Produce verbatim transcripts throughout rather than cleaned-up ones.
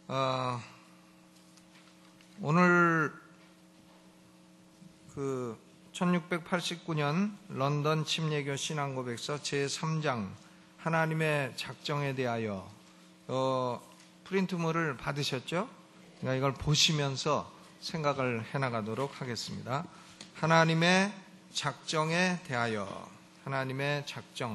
어, 오늘 그 천육백팔십구 년 런던 침례교 신앙고백서 제삼 장 하나님의 작정에 대하여 어, 프린트물을 받으셨죠? 그러니까 이걸 보시면서 생각을 해나가도록 하겠습니다. 하나님의 작정에 대하여 하나님의 작정.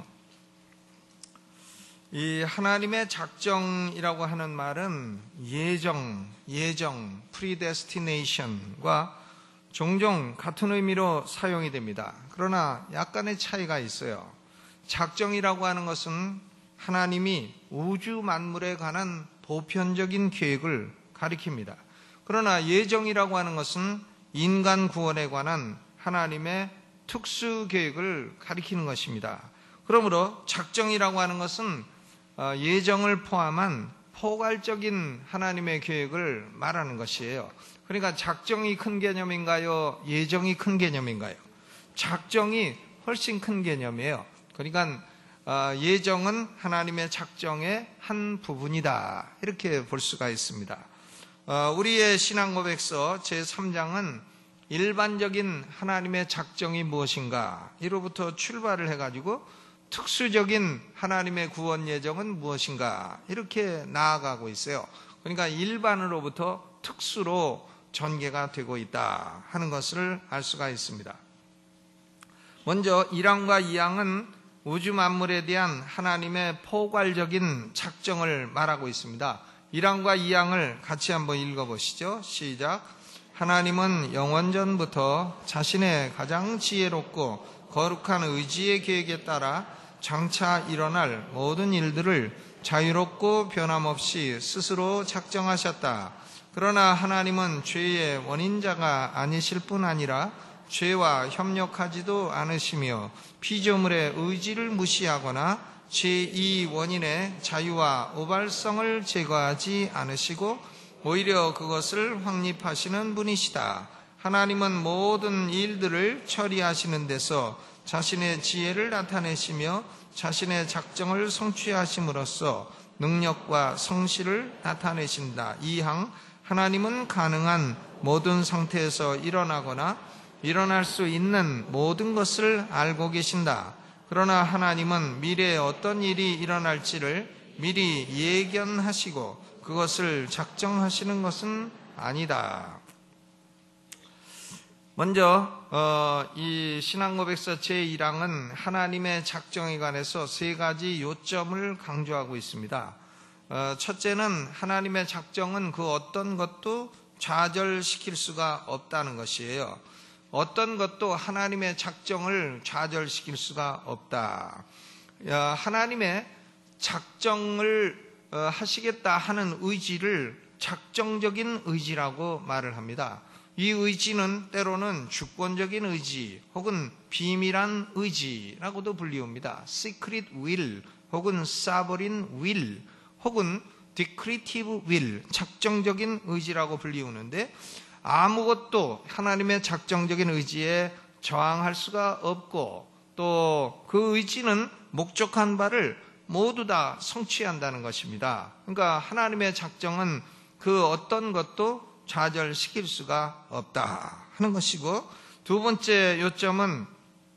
이 하나님의 작정이라고 하는 말은 예정, 예정, predestination과 종종 같은 의미로 사용이 됩니다. 그러나 약간의 차이가 있어요. 작정이라고 하는 것은 하나님이 우주 만물에 관한 보편적인 계획을 가리킵니다. 그러나 예정이라고 하는 것은 인간 구원에 관한 하나님의 특수 계획을 가리키는 것입니다. 그러므로 작정이라고 하는 것은 예정을 포함한 포괄적인 하나님의 계획을 말하는 것이에요. 그러니까 작정이 큰 개념인가요? 예정이 큰 개념인가요? 작정이 훨씬 큰 개념이에요. 그러니까 예정은 하나님의 작정의 한 부분이다, 이렇게 볼 수가 있습니다. 우리의 신앙고백서 제삼 장은 일반적인 하나님의 작정이 무엇인가 이로부터 출발을 해가지고 특수적인 하나님의 구원 예정은 무엇인가 이렇게 나아가고 있어요. 그러니까 일반으로부터 특수로 전개가 되고 있다 하는 것을 알 수가 있습니다. 먼저 일 항과 이 항은 우주 만물에 대한 하나님의 포괄적인 작정을 말하고 있습니다. 일 항과 이 항을 같이 한번 읽어보시죠. 시작. 하나님은 영원전부터 자신의 가장 지혜롭고 거룩한 의지의 계획에 따라 장차 일어날 모든 일들을 자유롭고 변함없이 스스로 작정하셨다. 그러나 하나님은 죄의 원인자가 아니실 뿐 아니라 죄와 협력하지도 않으시며 피조물의 의지를 무시하거나 제이 원인의 자유와 우발성을 제거하지 않으시고 오히려 그것을 확립하시는 분이시다. 하나님은 모든 일들을 처리하시는 데서 자신의 지혜를 나타내시며 자신의 작정을 성취하심으로써 능력과 성실을 나타내신다. 이 항, 하나님은 가능한 모든 상태에서 일어나거나 일어날 수 있는 모든 것을 알고 계신다. 그러나 하나님은 미래에 어떤 일이 일어날지를 미리 예견하시고 그것을 작정하시는 것은 아니다. 먼저 어, 이 신앙고백서 제일 항은 하나님의 작정에 관해서 세 가지 요점을 강조하고 있습니다. 어, 첫째는 하나님의 작정은 그 어떤 것도 좌절시킬 수가 없다는 것이에요. 어떤 것도 하나님의 작정을 좌절시킬 수가 없다. 하나님의 작정을 하시겠다 하는 의지를 작정적인 의지라고 말을 합니다. 이 의지는 때로는 주권적인 의지 혹은 비밀한 의지라고도 불리웁니다. Secret will 혹은 Sovereign will 혹은 Decretive will, 작정적인 의지라고 불리우는데 아무것도 하나님의 작정적인 의지에 저항할 수가 없고 또 그 의지는 목적한 바를 모두 다 성취한다는 것입니다. 그러니까 하나님의 작정은 그 어떤 것도 좌절시킬 수가 없다 하는 것이고, 두 번째 요점은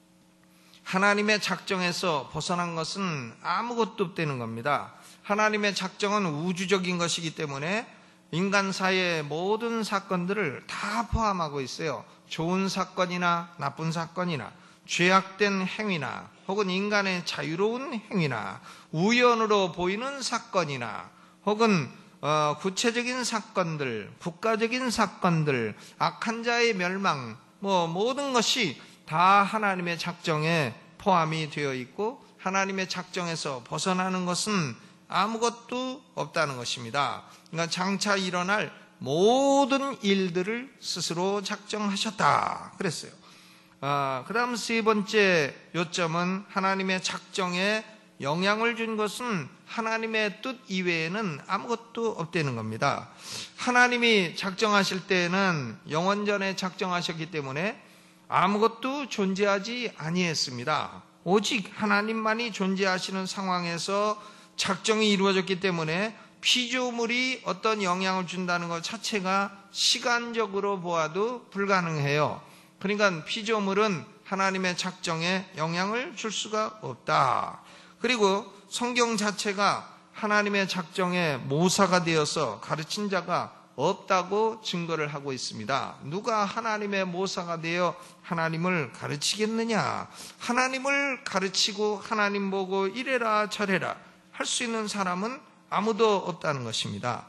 하나님의 작정에서 벗어난 것은 아무것도 없다는 겁니다. 하나님의 작정은 우주적인 것이기 때문에 인간 사회의 모든 사건들을 다 포함하고 있어요. 좋은 사건이나 나쁜 사건이나 죄악된 행위나 혹은 인간의 자유로운 행위나 우연으로 보이는 사건이나 혹은 어, 구체적인 사건들, 국가적인 사건들, 악한 자의 멸망, 뭐 모든 것이 다 하나님의 작정에 포함이 되어 있고 하나님의 작정에서 벗어나는 것은 아무것도 없다는 것입니다. 그러니까 장차 일어날 모든 일들을 스스로 작정하셨다 그랬어요. 아, 그 다음 세 번째 요점은 하나님의 작정에 영향을 준 것은 하나님의 뜻 이외에는 아무것도 없다는 겁니다. 하나님이 작정하실 때에는 영원전에 작정하셨기 때문에 아무것도 존재하지 아니했습니다. 오직 하나님만이 존재하시는 상황에서 작정이 이루어졌기 때문에 피조물이 어떤 영향을 준다는 것 자체가 시간적으로 보아도 불가능해요. 그러니까 피조물은 하나님의 작정에 영향을 줄 수가 없다. 그리고 성경 자체가 하나님의 작정에 모사가 되어서 가르친 자가 없다고 증거를 하고 있습니다. 누가 하나님의 모사가 되어 하나님을 가르치겠느냐? 하나님을 가르치고 하나님 보고 이래라 저래라 할 수 있는 사람은 아무도 없다는 것입니다.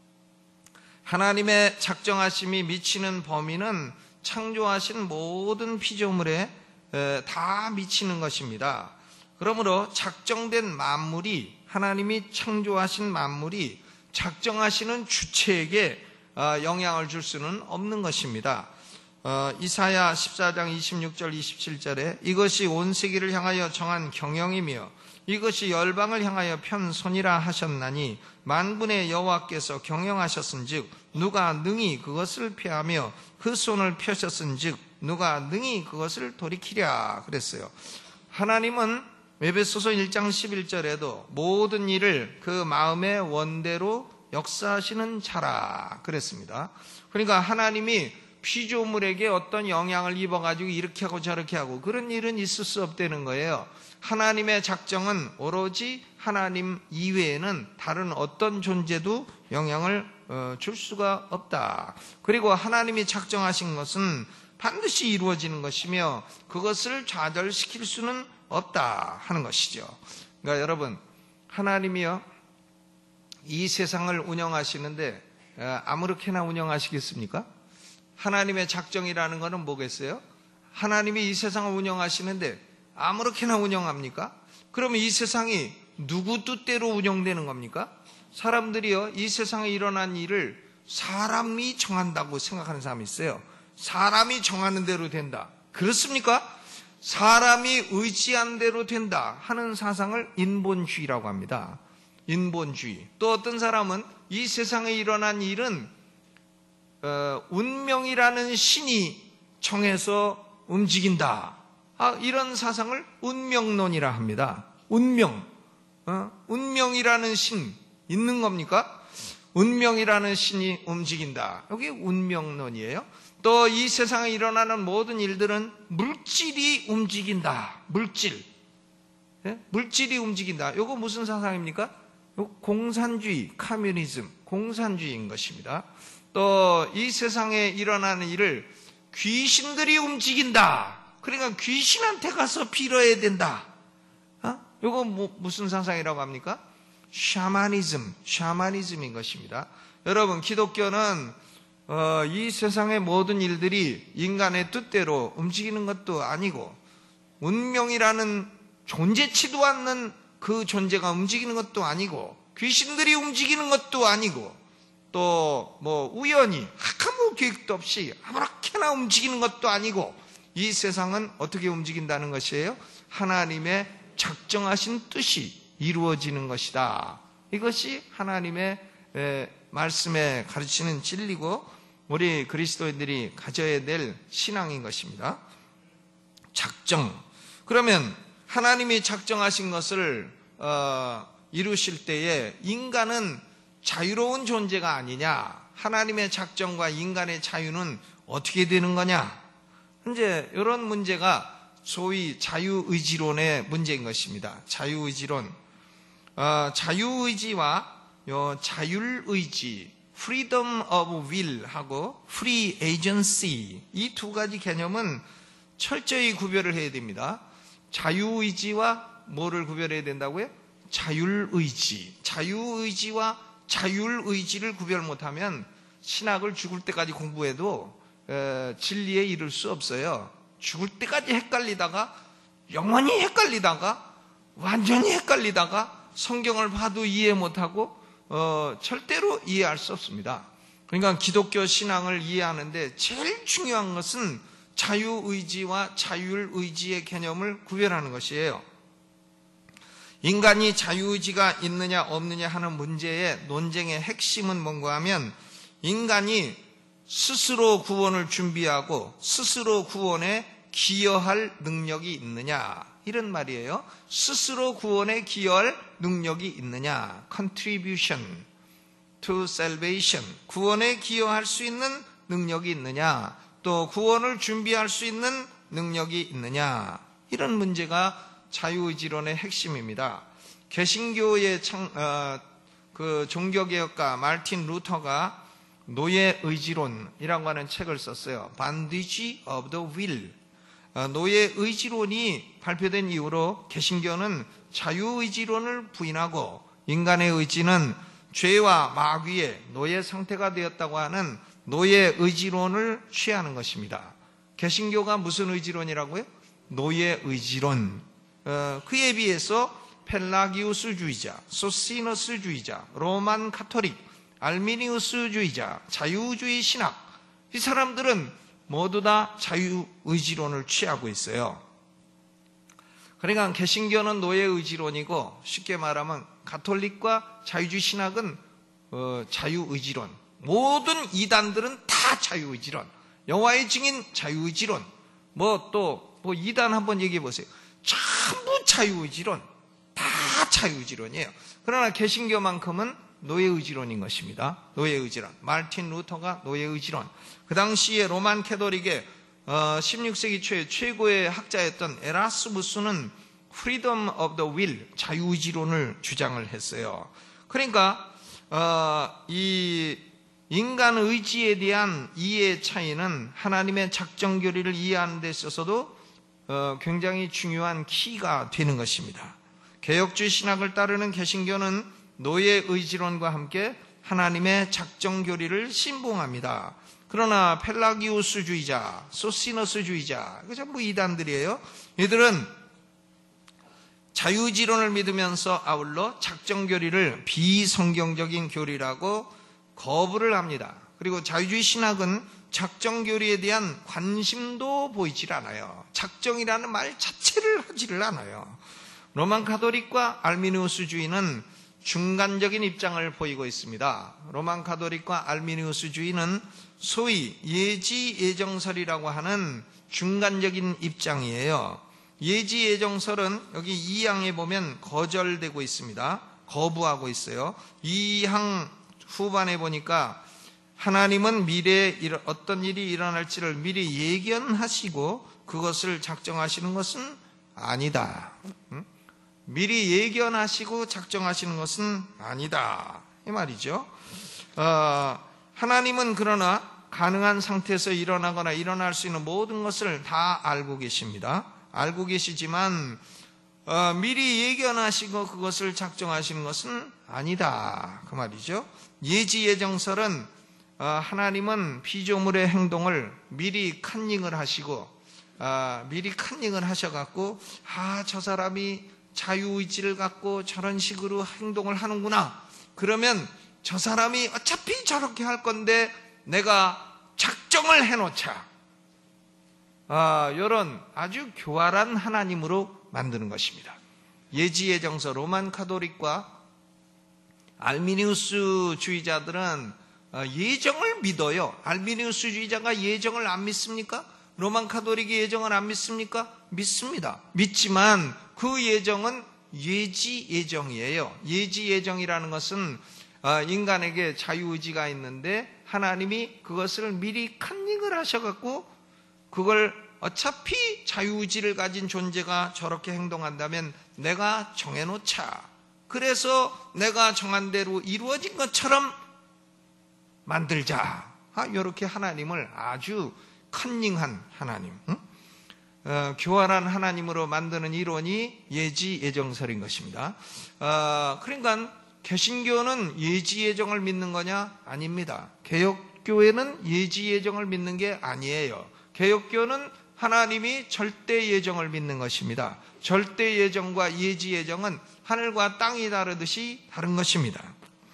하나님의 작정하심이 미치는 범위는 창조하신 모든 피조물에 다 미치는 것입니다. 그러므로 작정된 만물이, 하나님이 창조하신 만물이 작정하시는 주체에게 영향을 줄 수는 없는 것입니다. 어, 이사야 십사 장 이십육 절 이십칠 절에 이것이 온 세계를 향하여 정한 경영이며 이것이 열방을 향하여 편 손이라 하셨나니 만군의 여호와께서 경영하셨은즉 누가 능히 그것을 피하며 그 손을 펴셨은즉 누가 능히 그것을 돌이키랴 그랬어요. 하나님은 에베소서 일 장 십일 절에도 모든 일을 그 마음의 원대로 역사하시는 자라 그랬습니다. 그러니까 하나님이 피조물에게 어떤 영향을 입어가지고 이렇게 하고 저렇게 하고 그런 일은 있을 수 없다는 거예요. 하나님의 작정은 오로지 하나님 이외에는 다른 어떤 존재도 영향을 줄 수가 없다. 그리고 하나님이 작정하신 것은 반드시 이루어지는 것이며 그것을 좌절시킬 수는 없다 하는 것이죠. 그러니까 여러분, 하나님이요 이 세상을 운영하시는데 아무렇게나 운영하시겠습니까? 하나님의 작정이라는 것은 뭐겠어요? 하나님이 이 세상을 운영하시는데 아무렇게나 운영합니까? 그러면 이 세상이 누구 뜻대로 운영되는 겁니까? 사람들이요 이 세상에 일어난 일을 사람이 정한다고 생각하는 사람이 있어요. 사람이 정하는 대로 된다. 그렇습니까? 사람이 의지한 대로 된다 하는 사상을 인본주의라고 합니다. 인본주의. 또 어떤 사람은 이 세상에 일어난 일은 어, 운명이라는 신이 정해서 움직인다. 아, 이런 사상을 운명론이라 합니다. 운명. 어? 운명이라는 신 있는 겁니까? 운명이라는 신이 움직인다. 여기 운명론이에요. 또 이 세상에 일어나는 모든 일들은 물질이 움직인다. 물질. 예? 물질이 움직인다. 이거 무슨 사상입니까? 공산주의, 커뮤니즘, 공산주의인 것입니다. 또 이 세상에 일어나는 일을 귀신들이 움직인다. 그러니까 귀신한테 가서 빌어야 된다. 어? 이거 뭐, 무슨 사상이라고 합니까? 샤머니즘, 샤머니즘인 것입니다. 여러분, 기독교는 어, 이 세상의 모든 일들이 인간의 뜻대로 움직이는 것도 아니고 운명이라는 존재치도 않는 그 존재가 움직이는 것도 아니고 귀신들이 움직이는 것도 아니고 또 뭐 우연히 아무 계획도 없이 아무렇게나 움직이는 것도 아니고 이 세상은 어떻게 움직인다는 것이에요? 하나님의 작정하신 뜻이 이루어지는 것이다. 이것이 하나님의 말씀에 가르치는 진리고 우리 그리스도인들이 가져야 될 신앙인 것입니다. 작정. 그러면 하나님이 작정하신 것을 어, 이루실 때에 인간은 자유로운 존재가 아니냐? 하나님의 작정과 인간의 자유는 어떻게 되는 거냐? 이제 이런 문제가 소위 자유의지론의 문제인 것입니다. 자유의지론. 어, 자유의지와 요 자율의지, freedom of will 하고 free agency 이 두 가지 개념은 철저히 구별을 해야 됩니다. 자유의지와 뭐를 구별해야 된다고요? 자율의지. 자유의지와 자율의지를 구별 못하면 신학을 죽을 때까지 공부해도 에, 진리에 이를 수 없어요. 죽을 때까지 헷갈리다가 영원히 헷갈리다가 완전히 헷갈리다가 성경을 봐도 이해 못하고 어, 절대로 이해할 수 없습니다. 그러니까 기독교 신앙을 이해하는데 제일 중요한 것은 자유의지와 자율의지의 개념을 구별하는 것이에요. 인간이 자유의지가 있느냐 없느냐 하는 문제의 논쟁의 핵심은 뭔가 하면 인간이 스스로 구원을 준비하고 스스로 구원에 기여할 능력이 있느냐 이런 말이에요. 스스로 구원에 기여할 능력이 있느냐 contribution. to salvation, 구원에 기여할 수 있는 능력이 있느냐, 또 구원을 준비할 수 있는 능력이 있느냐, 이런 문제가 자유의지론의 핵심입니다. 개신교의 창, 어, 그 종교개혁가 마르틴 루터가 노예의지론이라고 하는 책을 썼어요. Bondage of the Will. 어, 노예의지론이 발표된 이후로 개신교는 자유의지론을 부인하고 인간의 의지는 죄와 마귀의 노예 상태가 되었다고 하는 노예의지론을 취하는 것입니다. 개신교가 무슨 의지론이라고요? 노예의지론. 어, 그에 비해서 펠라기우스주의자, 소시너스주의자, 로만 카톨릭, 알미니우스주의자, 자유주의 신학, 이 사람들은 모두 다 자유의지론을 취하고 있어요. 그러니까 개신교는 노예의지론이고, 쉽게 말하면 가톨릭과 자유주의 신학은 어, 자유의지론, 모든 이단들은 다 자유의지론, 여호와의 증인 자유의지론, 뭐 또 뭐 이단 한번 얘기해 보세요. 전부 자유의지론, 다 자유의지론이에요. 그러나 개신교만큼은 노예의지론인 것입니다. 노예의지론. 마르틴 루터가 노예의지론. 그 당시에 로만 캐톨릭의 어, 십육 세기 초에 최고의 학자였던 에라스무스는 freedom of the will, 자유의지론을 주장을 했어요. 그러니까 어, 이 인간 의지에 대한 이해의 차이는 하나님의 작정 교리를 이해하는 데 있어서도 어, 굉장히 중요한 키가 되는 것입니다. 개혁주의 신학을 따르는 개신교는 노예의지론과 함께 하나님의 작정 교리를 신봉합니다. 그러나 펠라기우스주의자, 소시너스주의자, 이거 전부 이단들이에요. 이들은 자유의지론을 믿으면서 아울러 작정 교리를 비성경적인 교리라고 거부를 합니다. 그리고 자유주의 신학은 작정 교리에 대한 관심도 보이질 않아요. 작정이라는 말 자체를 하지를 않아요. 로만 가톨릭과 알미니우스주의는 중간적인 입장을 보이고 있습니다. 로만 가톨릭과 알미니우스주의는 소위 예지예정설이라고 하는 중간적인 입장이에요. 예지예정설은 여기 이 항에 보면 거절되고 있습니다. 거부하고 있어요. 이 항 후반에 보니까 하나님은 미래에 어떤 일이 일어날지를 미리 예견하시고 그것을 작정하시는 것은 아니다. 미리 예견하시고 작정하시는 것은 아니다, 이 말이죠. 어, 하나님은 그러나 가능한 상태에서 일어나거나 일어날 수 있는 모든 것을 다 알고 계십니다. 알고 계시지만 어, 미리 예견하시고 그것을 작정하시는 것은 아니다, 그 말이죠. 예지예정설은 어, 하나님은 피조물의 행동을 미리 컨닝을 하시고 어, 미리 컨닝을 하셔갖고 아, 저 사람이 자유의지를 갖고 저런 식으로 행동을 하는구나. 그러면 저 사람이 어차피 저렇게 할 건데 내가 작정을 해놓자. 아, 이런 아주 교활한 하나님으로 만드는 것입니다. 예지예정설, 로만 카톨릭과 알미니우스주의자들은 예정을 믿어요. 알미니우스주의자가 예정을 안 믿습니까? 로만 카톨릭이 예정을 안 믿습니까? 믿습니다. 믿지만 그 예정은 예지 예정이에요. 예지 예정이라는 것은 인간에게 자유의지가 있는데 하나님이 그것을 미리 컨닝을 하셔갖고 그걸 어차피 자유의지를 가진 존재가 저렇게 행동한다면 내가 정해놓자. 그래서 내가 정한 대로 이루어진 것처럼 만들자. 이렇게 하나님을 아주 컨닝한 하나님, 응? 어, 교활한 하나님으로 만드는 이론이 예지예정설인 것입니다. 어, 그러니까 개신교는 예지예정을 믿는 거냐? 아닙니다. 개혁교회는 예지예정을 믿는 게 아니에요. 개혁교는 하나님이 절대예정을 믿는 것입니다. 절대예정과 예지예정은 하늘과 땅이 다르듯이 다른 것입니다.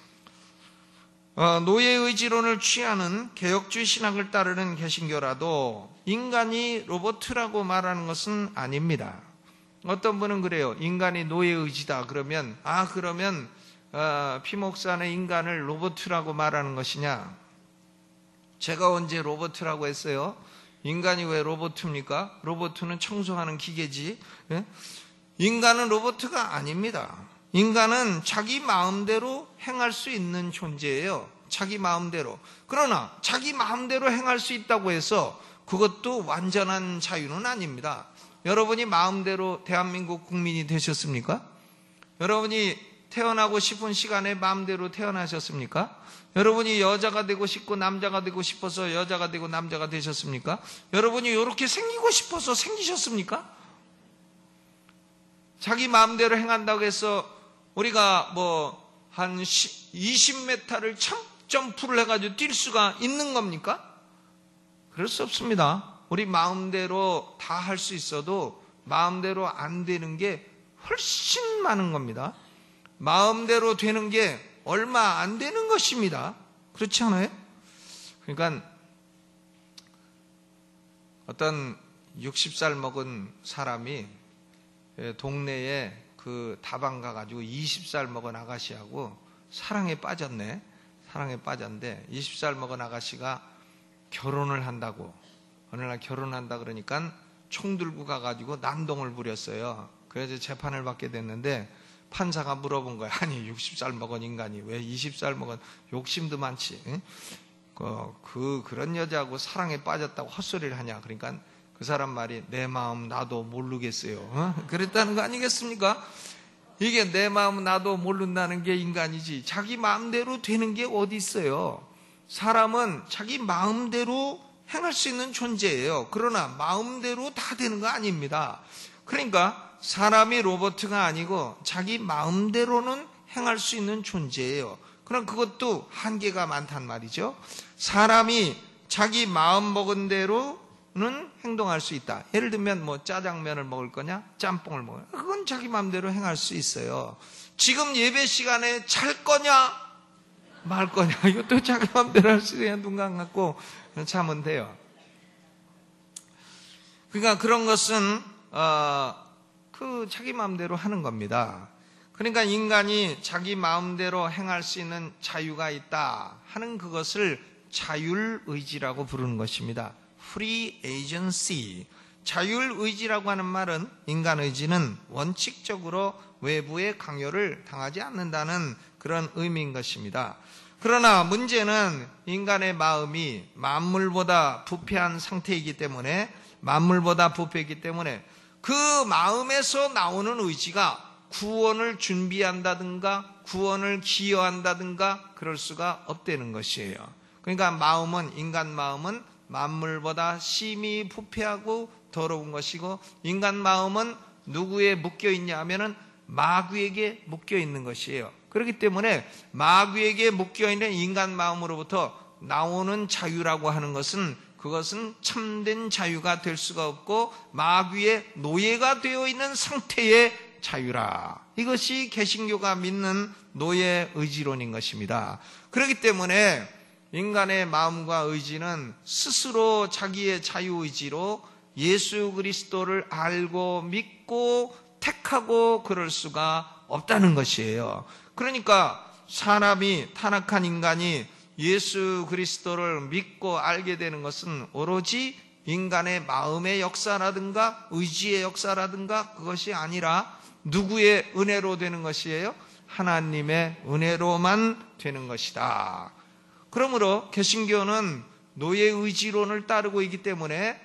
어, 노예의지론을 취하는 개혁주의 신학을 따르는 개신교라도 인간이 로봇이라고 말하는 것은 아닙니다. 어떤 분은 그래요. 인간이 노예의지다 그러면 아 그러면 어, 피목사는 인간을 로봇이라고 말하는 것이냐? 제가 언제 로봇이라고 했어요? 인간이 왜 로봇입니까? 로봇은 청소하는 기계지. 예? 인간은 로봇가 아닙니다. 인간은 자기 마음대로 행할 수 있는 존재예요. 자기 마음대로. 그러나 자기 마음대로 행할 수 있다고 해서 그것도 완전한 자유는 아닙니다. 여러분이 마음대로 대한민국 국민이 되셨습니까? 여러분이 태어나고 싶은 시간에 마음대로 태어나셨습니까? 여러분이 여자가 되고 싶고 남자가 되고 싶어서 여자가 되고 남자가 되셨습니까? 여러분이 이렇게 생기고 싶어서 생기셨습니까? 자기 마음대로 행한다고 해서 우리가 뭐 한 이십 미터를 점프를 해가지고 뛸 수가 있는 겁니까? 그럴 수 없습니다. 우리 마음대로 다 할 수 있어도 마음대로 안 되는 게 훨씬 많은 겁니다. 마음대로 되는 게 얼마 안 되는 것입니다. 그렇지 않아요? 그러니까 어떤 육십 살 먹은 사람이 동네에 그 다방 가가지고 이십 살 먹은 아가씨하고 사랑에 빠졌네. 사랑에 빠졌는데 이십 살 먹은 아가씨가 결혼을 한다고 어느 날 결혼한다 그러니까 총 들고 가가지고 난동을 부렸어요. 그래서 재판을 받게 됐는데 판사가 물어본 거야. 아니 육십 살 먹은 인간이 왜 이십 살 먹은, 욕심도 많지. 그, 그 그런 여자하고 사랑에 빠졌다고 헛소리를 하냐. 그러니까 그 사람 말이 내 마음 나도 모르겠어요. 어? 그랬다는 거 아니겠습니까? 이게 내 마음 나도 모른다는 게 인간이지 자기 마음대로 되는 게 어디 있어요. 사람은 자기 마음대로 행할 수 있는 존재예요. 그러나 마음대로 다 되는 거 아닙니다. 그러니까 사람이 로봇가 아니고 자기 마음대로는 행할 수 있는 존재예요. 그럼 그것도 한계가 많단 말이죠. 사람이 자기 마음 먹은 대로는 행동할 수 있다. 예를 들면 뭐 짜장면을 먹을 거냐 짬뽕을 먹을 거냐 그건 자기 마음대로 행할 수 있어요. 지금 예배 시간에 잘 거냐 말 거냐 이것도 자기 마음대로 할 수 있어요. 눈 감고 자면 돼요. 그러니까 그런 것은 어, 그 자기 마음대로 하는 겁니다. 그러니까 인간이 자기 마음대로 행할 수 있는 자유가 있다 하는 그것을 자율의지라고 부르는 것입니다. Free agency. 자율의지라고 하는 말은 인간의지는 원칙적으로 외부의 강요를 당하지 않는다는 그런 의미인 것입니다. 그러나 문제는 인간의 마음이 만물보다 부패한 상태이기 때문에 만물보다 부패이기 때문에 그 마음에서 나오는 의지가 구원을 준비한다든가 구원을 기여한다든가 그럴 수가 없다는 것이에요. 그러니까 마음은 인간 마음은 만물보다 심히 부패하고 더러운 것이고 인간 마음은 누구에 묶여 있냐 하면은 마귀에게 묶여 있는 것이에요. 그렇기 때문에 마귀에게 묶여 있는 인간 마음으로부터 나오는 자유라고 하는 것은 그것은 참된 자유가 될 수가 없고 마귀의 노예가 되어 있는 상태의 자유라. 이것이 개신교가 믿는 노예 의지론인 것입니다. 그렇기 때문에 인간의 마음과 의지는 스스로 자기의 자유의지로 예수 그리스도를 알고 믿고 택하고 그럴 수가 없다는 것이에요. 그러니까 사람이 타락한 인간이 예수 그리스도를 믿고 알게 되는 것은 오로지 인간의 마음의 역사라든가 의지의 역사라든가 그것이 아니라 누구의 은혜로 되는 것이에요? 하나님의 은혜로만 되는 것이다. 그러므로 개신교는 노예의지론을 따르고 있기 때문에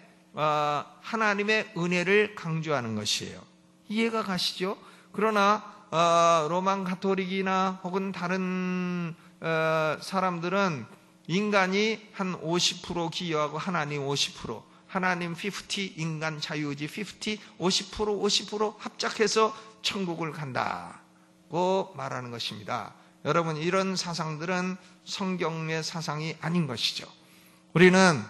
하나님의 은혜를 강조하는 것이에요. 이해가 가시죠? 그러나 로만 가톨릭이나 혹은 다른 사람들은 인간이 한 오십 퍼센트 기여하고 하나님 오십 퍼센트, 하나님 오십, 인간 자유의지 오십, 오십 퍼센트 오십 퍼센트 합작해서 천국을 간다고 말하는 것입니다. 여러분 이런 사상들은 성경의 사상이 아닌 것이죠. 우리는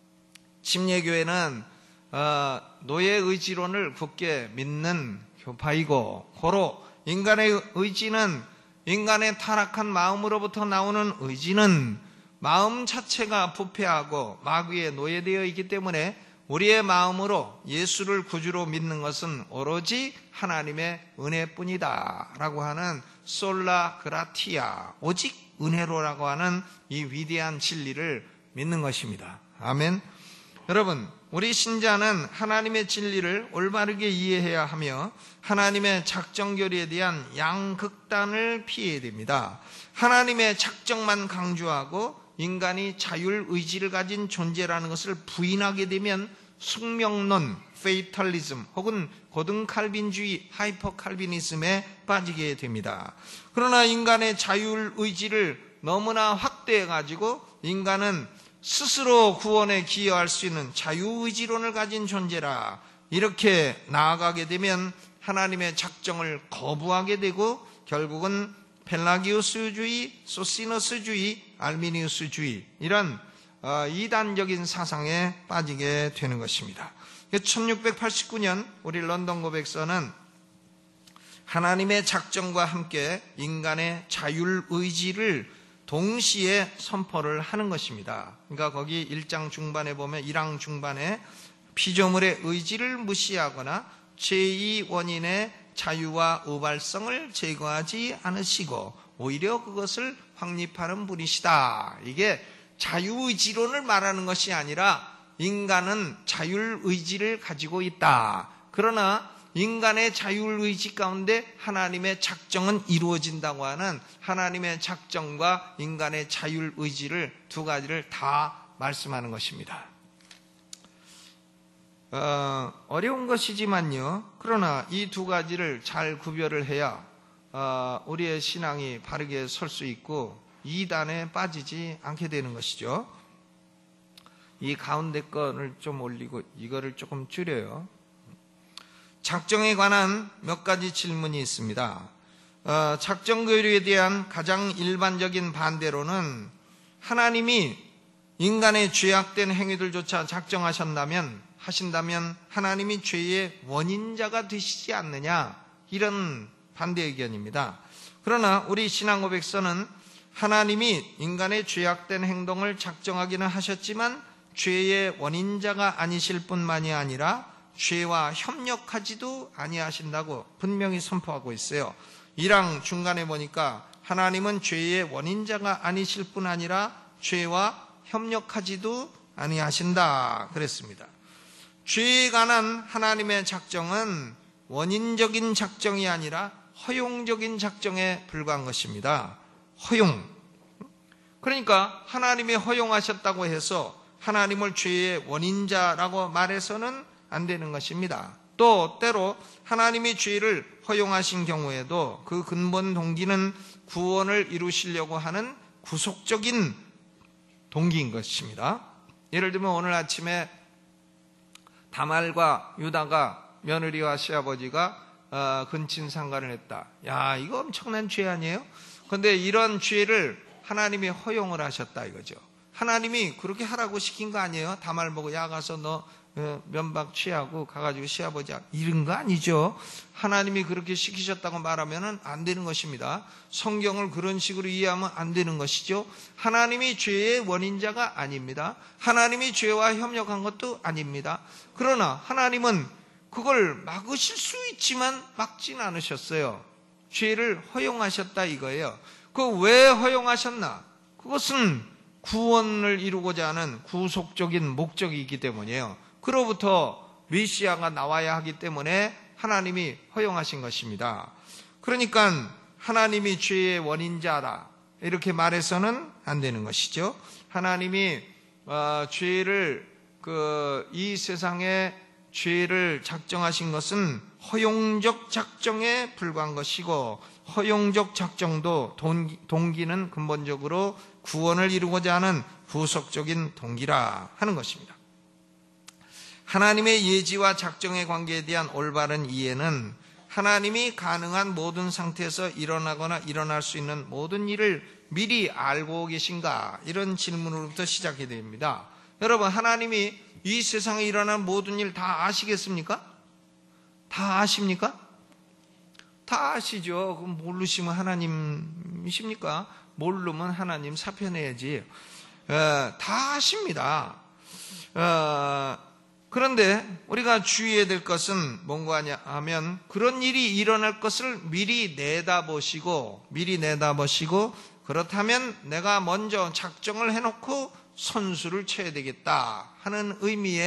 침례교회는 노예의지론을 굳게 믿는 교파이고 고로 인간의 의지는 인간의 타락한 마음으로부터 나오는 의지는 마음 자체가 부패하고 마귀에 노예되어 있기 때문에 우리의 마음으로 예수를 구주로 믿는 것은 오로지 하나님의 은혜뿐이다 라고 하는 솔라 그라티아 오직 은혜로라고 하는 이 위대한 진리를 믿는 것입니다. 아멘. 여러분 우리 신자는 하나님의 진리를 올바르게 이해해야 하며 하나님의 작정결의에 대한 양극단을 피해야 됩니다. 하나님의 작정만 강조하고 인간이 자율의지를 가진 존재라는 것을 부인하게 되면 숙명론, 페이탈리즘 혹은 고등칼빈주의, 하이퍼칼비니즘에 빠지게 됩니다. 그러나 인간의 자율의지를 너무나 확대해가지고 인간은 스스로 구원에 기여할 수 있는 자유의지론을 가진 존재라 이렇게 나아가게 되면 하나님의 작정을 거부하게 되고 결국은 펠라기우스주의, 소시너스주의, 알미니우스주의 이런 이단적인 사상에 빠지게 되는 것입니다. 천육백팔십구 년 우리 런던 고백서는 하나님의 작정과 함께 인간의 자율의지를 동시에 선포를 하는 것입니다. 그러니까 거기 일 장 중반에 보면 일 항 중반에 피조물의 의지를 무시하거나 제이 원인의 자유와 우발성을 제거하지 않으시고 오히려 그것을 확립하는 분이시다. 이게 자유의지론을 말하는 것이 아니라 인간은 자율의지를 가지고 있다. 그러나 인간의 자율의지 가운데 하나님의 작정은 이루어진다고 하는 하나님의 작정과 인간의 자율의지를 두 가지를 다 말씀하는 것입니다. 어, 어려운 것이지만요. 그러나 이 두 가지를 잘 구별을 해야 어, 우리의 신앙이 바르게 설 수 있고 이단에 빠지지 않게 되는 것이죠. 이 가운데 거를 좀 올리고 이거를 조금 줄여요. 작정에 관한 몇 가지 질문이 있습니다. 어, 작정교류에 대한 가장 일반적인 반대로는 하나님이 인간의 죄악된 행위들조차 작정하신다면 하신다면 하나님이 죄의 원인자가 되시지 않느냐 이런 반대 의견입니다. 그러나 우리 신앙고백서는 하나님이 인간의 죄악된 행동을 작정하기는 하셨지만 죄의 원인자가 아니실 뿐만이 아니라 죄와 협력하지도 아니하신다고 분명히 선포하고 있어요. 일 항 중간에 보니까 하나님은 죄의 원인자가 아니실 뿐 아니라 죄와 협력하지도 아니하신다 그랬습니다. 죄에 관한 하나님의 작정은 원인적인 작정이 아니라 허용적인 작정에 불과한 것입니다. 허용. 그러니까 하나님이 허용하셨다고 해서 하나님을 죄의 원인자라고 말해서는 안 되는 것입니다. 또 때로 하나님이 죄를 허용하신 경우에도 그 근본 동기는 구원을 이루시려고 하는 구속적인 동기인 것입니다. 예를 들면 오늘 아침에 다말과 유다가 며느리와 시아버지가 어, 근친상간을 했다. 야, 이거 엄청난 죄 아니에요? 그런데 이런 죄를 하나님이 허용을 하셨다 이거죠. 하나님이 그렇게 하라고 시킨 거 아니에요? 다말 보고 야 가서 너 면박 취하고 가가지고 시아버지 이런 거 아니죠. 하나님이 그렇게 시키셨다고 말하면 안 되는 것입니다. 성경을 그런 식으로 이해하면 안 되는 것이죠. 하나님이 죄의 원인자가 아닙니다. 하나님이 죄와 협력한 것도 아닙니다. 그러나 하나님은 그걸 막으실 수 있지만 막진 않으셨어요. 죄를 허용하셨다 이거예요. 그 왜 허용하셨나? 그것은 구원을 이루고자 하는 구속적인 목적이 있기 때문이에요. 그로부터 메시아가 나와야 하기 때문에 하나님이 허용하신 것입니다. 그러니까 하나님이 죄의 원인자라 이렇게 말해서는 안 되는 것이죠. 하나님이 어, 죄를 그 이 세상에 죄를 작정하신 것은 허용적 작정에 불과한 것이고 허용적 작정도 동기, 동기는 근본적으로 구원을 이루고자 하는 구속적인 동기라 하는 것입니다. 하나님의 예지와 작정의 관계에 대한 올바른 이해는 하나님이 가능한 모든 상태에서 일어나거나 일어날 수 있는 모든 일을 미리 알고 계신가? 이런 질문으로부터 시작이 됩니다. 여러분, 하나님이 이 세상에 일어난 모든 일 다 아시겠습니까? 다 아십니까? 다 아시죠. 그럼 모르시면 하나님이십니까? 모르면 하나님 사표내야지. 어, 다 아십니다. 어, 그런데 우리가 주의해야 될 것은 뭔가 하면 그런 일이 일어날 것을 미리 내다보시고 미리 내다보시고 그렇다면 내가 먼저 작정을 해놓고 선수를 쳐야 되겠다 하는 의미의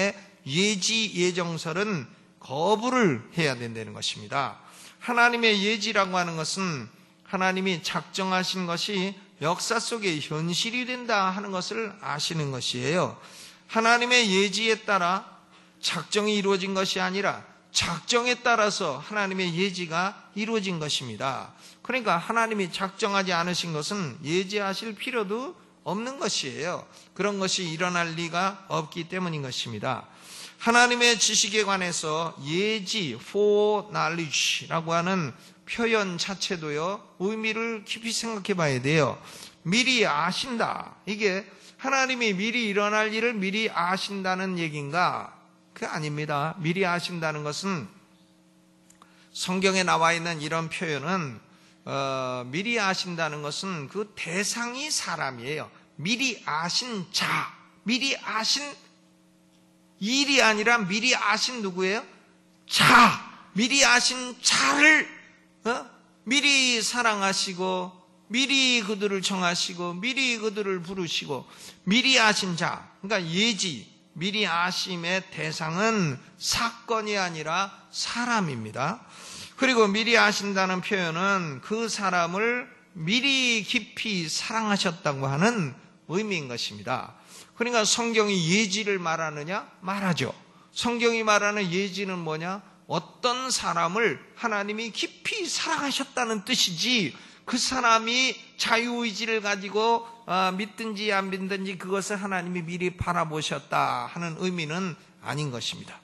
예지 예정설은 거부를 해야 된다는 것입니다. 하나님의 예지라고 하는 것은 하나님이 작정하신 것이 역사 속에 현실이 된다 하는 것을 아시는 것이에요. 하나님의 예지에 따라 작정이 이루어진 것이 아니라 작정에 따라서 하나님의 예지가 이루어진 것입니다. 그러니까 하나님이 작정하지 않으신 것은 예지하실 필요도 없는 것이에요. 그런 것이 일어날 리가 없기 때문인 것입니다. 하나님의 지식에 관해서 예지, foreknowledge라고 하는 표현 자체도요, 의미를 깊이 생각해 봐야 돼요. 미리 아신다. 이게 하나님이 미리 일어날 일을 미리 아신다는 얘기인가? 그게 아닙니다. 미리 아신다는 것은 성경에 나와 있는 이런 표현은 어, 미리 아신다는 것은 그 대상이 사람이에요. 미리 아신 자, 미리 아신 일이 아니라 미리 아신 누구예요? 자, 미리 아신 자를 어? 미리 사랑하시고 미리 그들을 정하시고 미리 그들을 부르시고 미리 아신 자, 그러니까 예지, 미리 아심의 대상은 사건이 아니라 사람입니다. 그리고 미리 아신다는 표현은 그 사람을 미리 깊이 사랑하셨다고 하는 의미인 것입니다. 그러니까 성경이 예지를 말하느냐? 말하죠. 성경이 말하는 예지는 뭐냐? 어떤 사람을 하나님이 깊이 사랑하셨다는 뜻이지, 그 사람이 자유의지를 가지고 믿든지 안 믿든지 그것을 하나님이 미리 바라보셨다 하는 의미는 아닌 것입니다.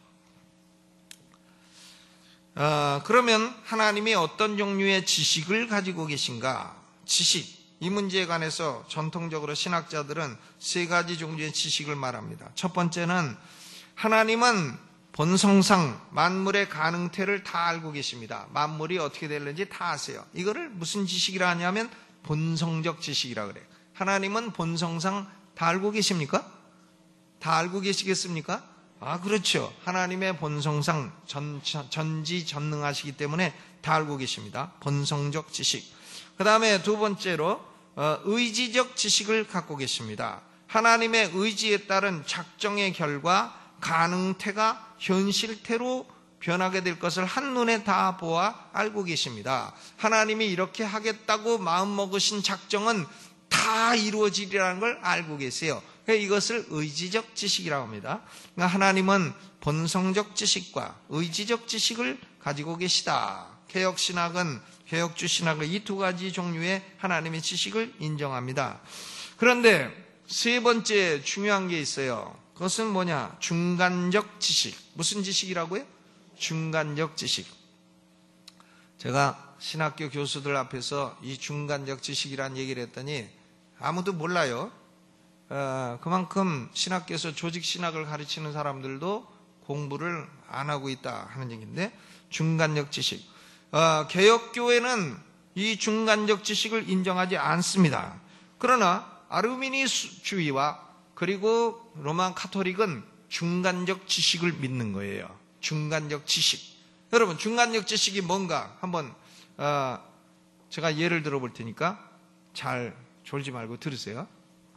어, 그러면 하나님이 어떤 종류의 지식을 가지고 계신가? 지식, 이 문제에 관해서 전통적으로 신학자들은 세 가지 종류의 지식을 말합니다. 첫 번째는 하나님은 본성상 만물의 가능태를 다 알고 계십니다. 만물이 어떻게 되는지 다 아세요. 이거를 무슨 지식이라 하냐면 본성적 지식이라 그래요. 하나님은 본성상 다 알고 계십니까? 다 알고 계시겠습니까? 아, 그렇죠. 하나님의 본성상 전, 전지전능하시기 때문에 다 알고 계십니다. 본성적 지식. 그 다음에 두 번째로 어, 의지적 지식을 갖고 계십니다. 하나님의 의지에 따른 작정의 결과 가능태가 현실태로 변하게 될 것을 한눈에 다 보아 알고 계십니다. 하나님이 이렇게 하겠다고 마음먹으신 작정은 다 이루어지리라는 걸 알고 계세요. 이것을 의지적 지식이라고 합니다. 그러니까 하나님은 본성적 지식과 의지적 지식을 가지고 계시다. 개혁신학은, 개혁주신학은 이 두 가지 종류의 하나님의 지식을 인정합니다. 그런데 세 번째 중요한 게 있어요. 그것은 뭐냐? 중간적 지식. 무슨 지식이라고요? 중간적 지식. 제가 신학교 교수들 앞에서 이 중간적 지식이라는 얘기를 했더니 아무도 몰라요. 어, 그만큼 신학교에서 조직신학을 가르치는 사람들도 공부를 안 하고 있다 하는 얘기인데, 중간적 지식. 어, 개혁교회는 이 중간적 지식을 인정하지 않습니다. 그러나 아르미니주의와 그리고 로마 카톨릭은 중간적 지식을 믿는 거예요. 중간적 지식. 여러분, 중간적 지식이 뭔가 한번 어, 제가 예를 들어볼 테니까 잘 졸지 말고 들으세요.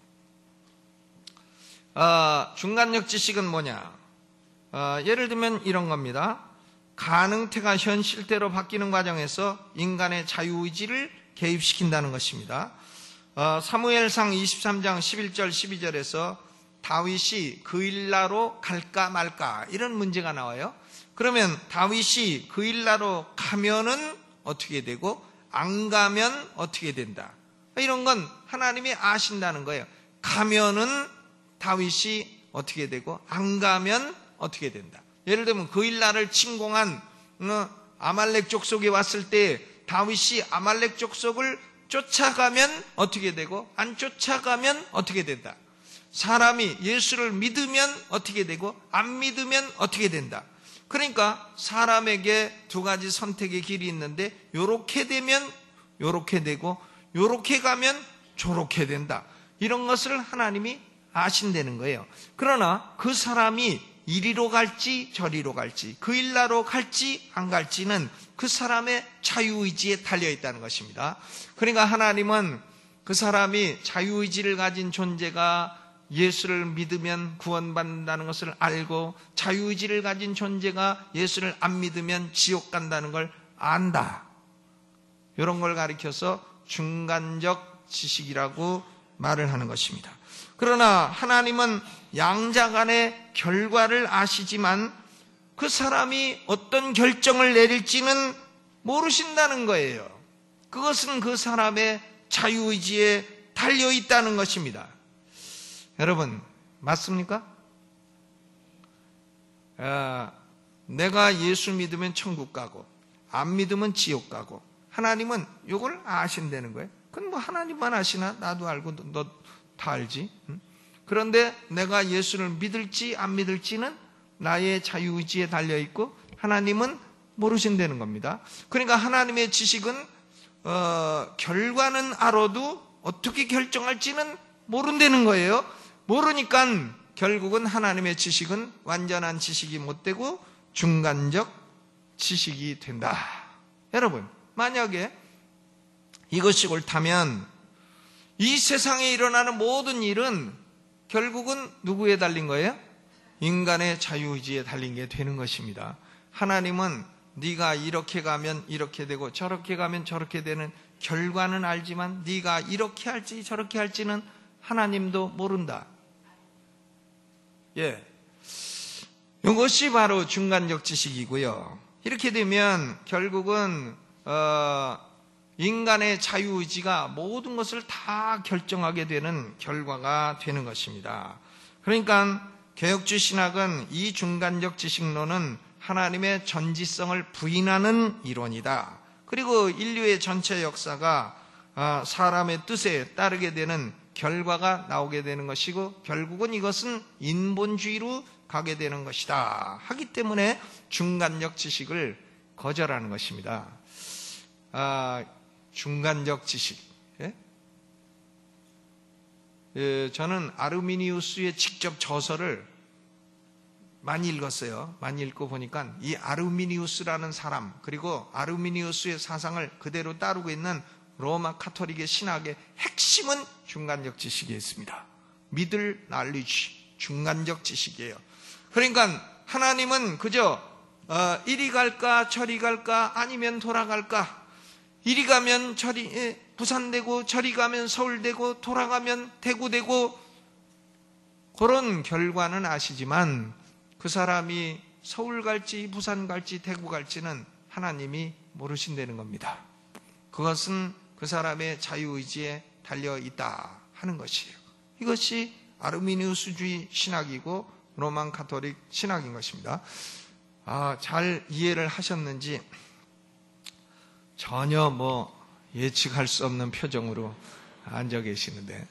어, 중간적 지식은 뭐냐? 어, 예를 들면 이런 겁니다. 가능태가 현실대로 바뀌는 과정에서 인간의 자유의지를 개입시킨다는 것입니다. 어, 사무엘상 이십삼 장 십일 절 십이 절에서 다윗이 그일라로 갈까 말까 이런 문제가 나와요. 그러면 다윗이 그일라로 가면은 어떻게 되고 안 가면 어떻게 된다. 이런 건 하나님이 아신다는 거예요. 가면은 다윗이 어떻게 되고 안 가면 어떻게 된다. 예를 들면 그일라를 침공한 아말렉 족속이 왔을 때 다윗이 아말렉 족속을 쫓아가면 어떻게 되고 안 쫓아가면 어떻게 된다. 사람이 예수를 믿으면 어떻게 되고 안 믿으면 어떻게 된다. 그러니까 사람에게 두 가지 선택의 길이 있는데 요렇게 되면 요렇게 되고 요렇게 가면 저렇게 된다. 이런 것을 하나님이 아신다는 거예요. 그러나 그 사람이 이리로 갈지 저리로 갈지 그 일나로 갈지 안 갈지는 그 사람의 자유의지에 달려있다는 것입니다. 그러니까 하나님은 그 사람이 자유의지를 가진 존재가 예수를 믿으면 구원받는다는 것을 알고 자유의지를 가진 존재가 예수를 안 믿으면 지옥 간다는 걸 안다. 이런 걸 가리켜서 중간적 지식이라고 말을 하는 것입니다. 그러나 하나님은 양자간의 결과를 아시지만 그 사람이 어떤 결정을 내릴지는 모르신다는 거예요. 그것은 그 사람의 자유의지에 달려있다는 것입니다. 여러분, 맞습니까? 아, 내가 예수 믿으면 천국 가고 안 믿으면 지옥 가고, 하나님은 이걸 아신다는 거예요. 그건 뭐 하나님만 아시나? 나도 알고 너 다 알지. 응? 그런데 내가 예수를 믿을지 안 믿을지는 나의 자유의지에 달려있고 하나님은 모르신다는 겁니다. 그러니까 하나님의 지식은 어, 결과는 알아도 어떻게 결정할지는 모른다는 거예요. 모르니까 결국은 하나님의 지식은 완전한 지식이 못 되고 중간적 지식이 된다. 여러분, 만약에 이것이 옳다면 이 세상에 일어나는 모든 일은 결국은 누구에 달린 거예요? 인간의 자유의지에 달린 게 되는 것입니다. 하나님은 네가 이렇게 가면 이렇게 되고 저렇게 가면 저렇게 되는 결과는 알지만 네가 이렇게 할지 저렇게 할지는 하나님도 모른다. 예, 이것이 바로 중간적 지식이고요. 이렇게 되면 결국은 어, 인간의 자유의지가 모든 것을 다 결정하게 되는 결과가 되는 것입니다. 그러니까 개혁주의 신학은 이 중간적 지식론은 하나님의 전지성을 부인하는 이론이다. 그리고 인류의 전체 역사가 사람의 뜻에 따르게 되는 결과가 나오게 되는 것이고 결국은 이것은 인본주의로 가게 되는 것이다 하기 때문에 중간적 지식을 거절하는 것입니다. 아, 중간적 지식. 예? 예, 저는 아르미니우스의 직접 저서를 많이 읽었어요. 많이 읽고 보니까 이 아르미니우스라는 사람, 그리고 아르미니우스의 사상을 그대로 따르고 있는 로마 카톨릭의 신학의 핵심은 중간적 지식에 있습니다. 미들 날리지, 중간적 지식이에요. 그러니까 하나님은 그저 어, 이리 갈까 저리 갈까 아니면 돌아갈까, 이리 가면 저리 예, 부산되고 저리 가면 서울되고 돌아가면 대구되고, 그런 결과는 아시지만 그 사람이 서울 갈지 부산 갈지 대구 갈지는 하나님이 모르신다는 겁니다. 그것은 그 사람의 자유의지에 달려있다 하는 것이에요. 이것이 아르미니우스주의 신학이고 로만 카톨릭 신학인 것입니다. 아, 잘 이해를 하셨는지 전혀 뭐 예측할 수 없는 표정으로 앉아 계시는데,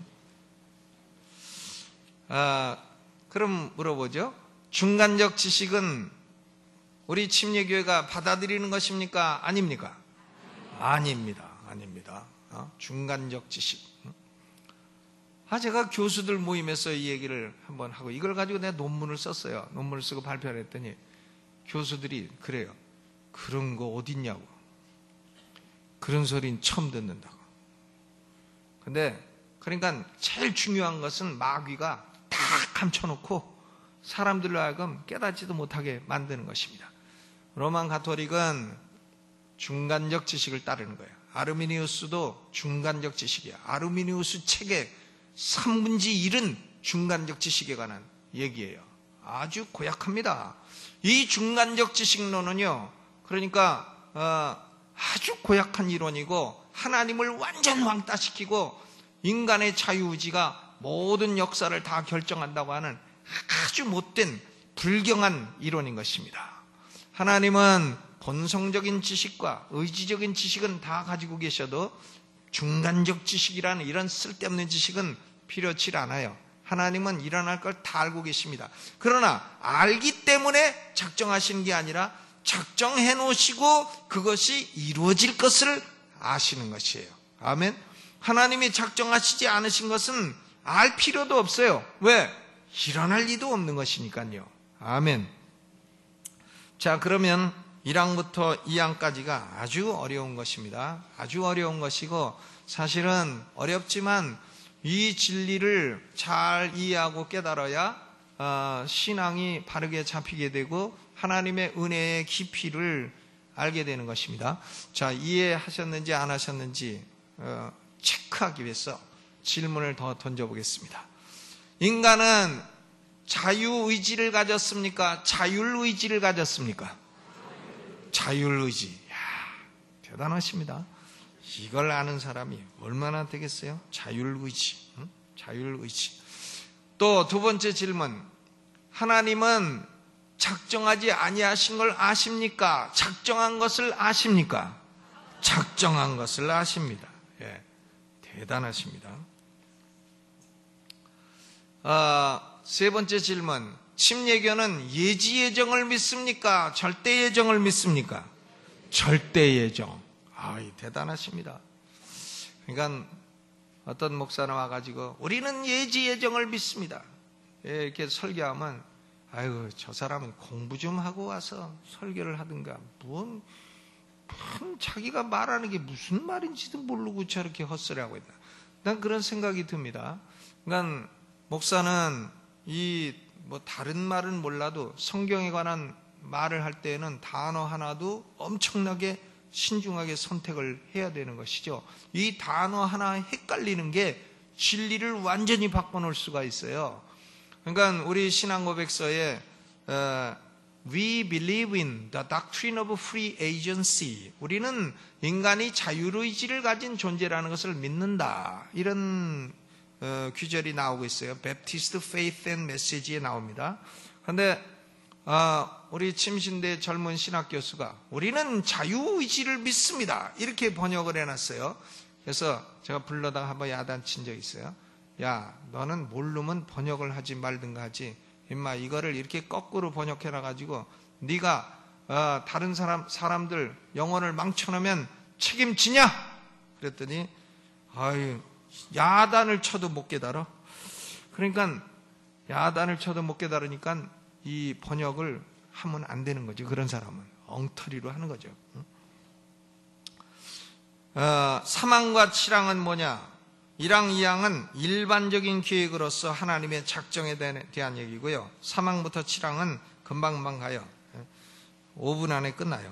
아, 그럼 물어보죠. 중간적 지식은 우리 침례교회가 받아들이는 것입니까? 아닙니까? 아닙니다. 아닙니다. 어? 중간적 지식. 아, 제가 교수들 모임에서 이 얘기를 한번 하고 이걸 가지고 내가 논문을 썼어요. 논문을 쓰고 발표를 했더니 교수들이 그래요. 그런 거 어딨냐고. 그런 소리는 처음 듣는다고. 근데 그러니까 제일 중요한 것은 마귀가 다 감춰놓고 사람들로 하여금 깨닫지도 못하게 만드는 것입니다. 로만 가톨릭은 중간적 지식을 따르는 거예요. 아르미니우스도 중간적 지식이야. 아르미니우스 책의 삼분의 일은 중간적 지식에 관한 얘기예요. 아주 고약합니다. 이 중간적 지식론은요, 그러니까 어, 아주 고약한 이론이고 하나님을 완전 왕따시키고 인간의 자유의지가 모든 역사를 다 결정한다고 하는 아주 못된 불경한 이론인 것입니다. 하나님은 본성적인 지식과 의지적인 지식은 다 가지고 계셔도 중간적 지식이라는 이런 쓸데없는 지식은 필요치 않아요. 하나님은 일어날 걸 다 알고 계십니다. 그러나 알기 때문에 작정하시는 게 아니라 작정해 놓으시고 그것이 이루어질 것을 아시는 것이에요. 아멘. 하나님이 작정하시지 않으신 것은 알 필요도 없어요. 왜? 일어날 리도 없는 것이니까요. 아멘. 자, 그러면 일 항부터 이 항까지가 아주 어려운 것입니다. 아주 어려운 것이고 사실은 어렵지만 이 진리를 잘 이해하고 깨달아야 어, 신앙이 바르게 잡히게 되고 하나님의 은혜의 깊이를 알게 되는 것입니다. 자, 이해하셨는지 안 하셨는지 어, 체크하기 위해서 질문을 더 던져보겠습니다. 인간은 자유의지를 가졌습니까? 자율의지를 가졌습니까? 자율의지. 이야, 대단하십니다. 이걸 아는 사람이 얼마나 되겠어요? 자율의지. 응? 자율의지. 또 두 번째 질문. 하나님은 작정하지 아니하신 걸 아십니까? 작정한 것을 아십니까? 작정한 것을 아십니다. 예, 대단하십니다. 어, 세 번째 질문. 침례교는 예지 예정을 믿습니까? 절대 예정을 믿습니까? 절대 예정. 아, 대단하십니다. 그러니까 어떤 목사는 와가지고 우리는 예지 예정을 믿습니다. 예, 이렇게 설교하면 아이고 저 사람은 공부 좀 하고 와서 설교를 하든가 뭔, 뭔 자기가 말하는 게 무슨 말인지도 모르고 저렇게 헛소리하고 있다. 난 그런 생각이 듭니다. 그러니까 목사는 이 뭐 다른 말은 몰라도 성경에 관한 말을 할 때에는 단어 하나도 엄청나게 신중하게 선택을 해야 되는 것이죠. 이 단어 하나 헷갈리는 게 진리를 완전히 바꿔놓을 수가 있어요. 그러니까 우리 신앙고백서에 어, We believe in the doctrine of free agency. 우리는 인간이 자율의지를 가진 존재라는 것을 믿는다. 이런 어, 규절이 나오고 있어요. Baptist Faith and Message에 나옵니다. 그런데 어, 우리 침신대 젊은 신학 교수가 우리는 자유의지를 믿습니다. 이렇게 번역을 해놨어요. 그래서 제가 불러다가 한번 야단친 적이 있어요. 야, 너는 모르면 번역을 하지 말든가 하지. 임마 이거를 이렇게 거꾸로 번역해놔가지고 네가 어, 다른 사람 사람들 영혼을 망쳐놓으면 책임지냐? 그랬더니 아유 야단을 쳐도 못 깨달아. 그러니까 야단을 쳐도 못 깨달으니까 이 번역을 하면 안 되는 거죠. 그런 사람은 엉터리로 하는 거죠. 어, 사망과 치랑은 뭐냐? 일항 이항은 일반적인 계획으로서 하나님의 작정에 대한 얘기고요. 사망부터 치랑은 금방금방 가요. 오 분 안에 끝나요.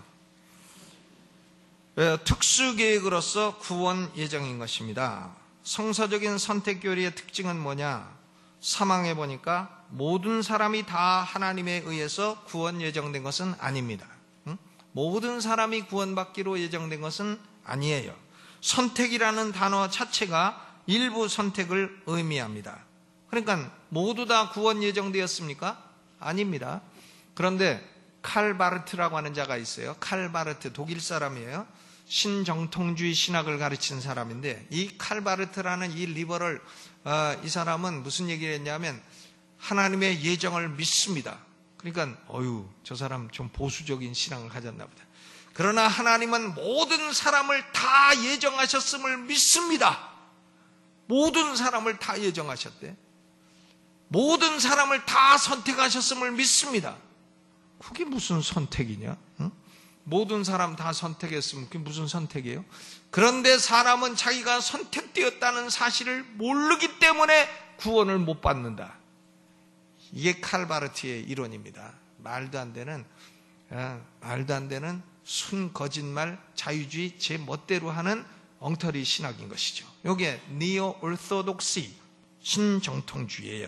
특수 계획으로서 구원 예정인 것입니다. 성서적인 선택 교리의 특징은 뭐냐? 사망해 보니까 모든 사람이 다 하나님에 의해서 구원 예정된 것은 아닙니다. 응? 모든 사람이 구원받기로 예정된 것은 아니에요. 선택이라는 단어 자체가 일부 선택을 의미합니다. 그러니까 모두 다 구원 예정되었습니까? 아닙니다. 그런데 칼 바르트라고 하는 자가 있어요. 칼 바르트, 독일 사람이에요. 신정통주의 신학을 가르친 사람인데 이 칼 바르트라는 이 리버럴 어, 이 사람은 무슨 얘기를 했냐면 하나님의 예정을 믿습니다. 그러니까 어유 저 사람 좀 보수적인 신앙을 가졌나 보다. 그러나 하나님은 모든 사람을 다 예정하셨음을 믿습니다. 모든 사람을 다 예정하셨대. 모든 사람을 다 선택하셨음을 믿습니다. 그게 무슨 선택이냐? 응? 모든 사람 다 선택했으면 그게 무슨 선택이에요? 그런데 사람은 자기가 선택되었다는 사실을 모르기 때문에 구원을 못 받는다. 이게 칼바르트의 이론입니다. 말도 안 되는 어, 말도 안 되는 순 거짓말 자유주의 제 멋대로 하는 엉터리 신학인 것이죠. 이게 니오 올소독시 신정통주의예요.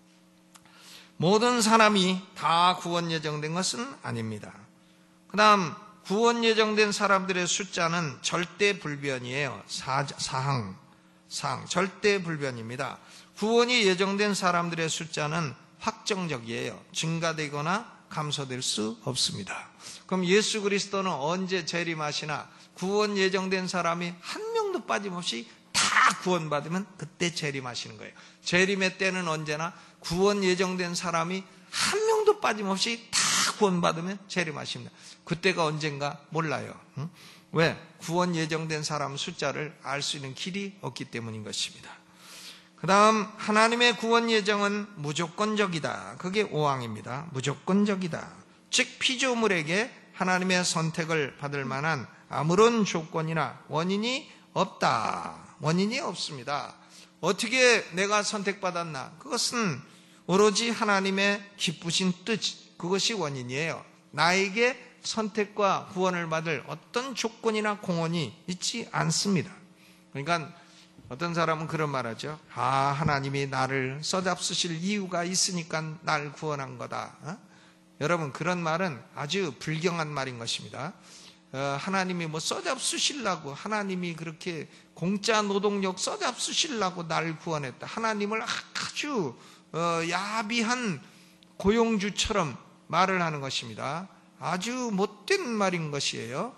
모든 사람이 다 구원 예정된 것은 아닙니다. 그 다음 구원 예정된 사람들의 숫자는 절대 불변이에요. 사, 사항, 사항 절대 불변입니다. 구원이 예정된 사람들의 숫자는 확정적이에요. 증가되거나 감소될 수 없습니다. 그럼 예수 그리스도는 언제 재림하시나 구원 예정된 사람이 한 명도 빠짐없이 다 구원받으면 그때 재림하시는 거예요. 재림의 때는 언제나 구원 예정된 사람이 한 명도 빠짐없이 다 구원받으면 재림하십니다. 그때가 언젠가 몰라요. 응? 왜? 구원 예정된 사람 숫자를 알 수 있는 길이 없기 때문인 것입니다. 그 다음 하나님의 구원 예정은 무조건적이다. 그게 오 항입니다. 무조건적이다. 즉 피조물에게 하나님의 선택을 받을 만한 아무런 조건이나 원인이 없다. 원인이 없습니다. 어떻게 내가 선택받았나? 그것은 오로지 하나님의 기쁘신 뜻, 그것이 원인이에요. 나에게 선택과 구원을 받을 어떤 조건이나 공헌이 있지 않습니다. 그러니까 어떤 사람은 그런 말 하죠. 아, 하나님이 나를 써잡수실 이유가 있으니까 날 구원한 거다. 어? 여러분, 그런 말은 아주 불경한 말인 것입니다. 어, 하나님이 뭐 써잡수시려고, 하나님이 그렇게 공짜 노동력 써잡수시려고 날 구원했다. 하나님을 아주 어, 야비한 고용주처럼 말을 하는 것입니다. 아주 못된 말인 것이에요.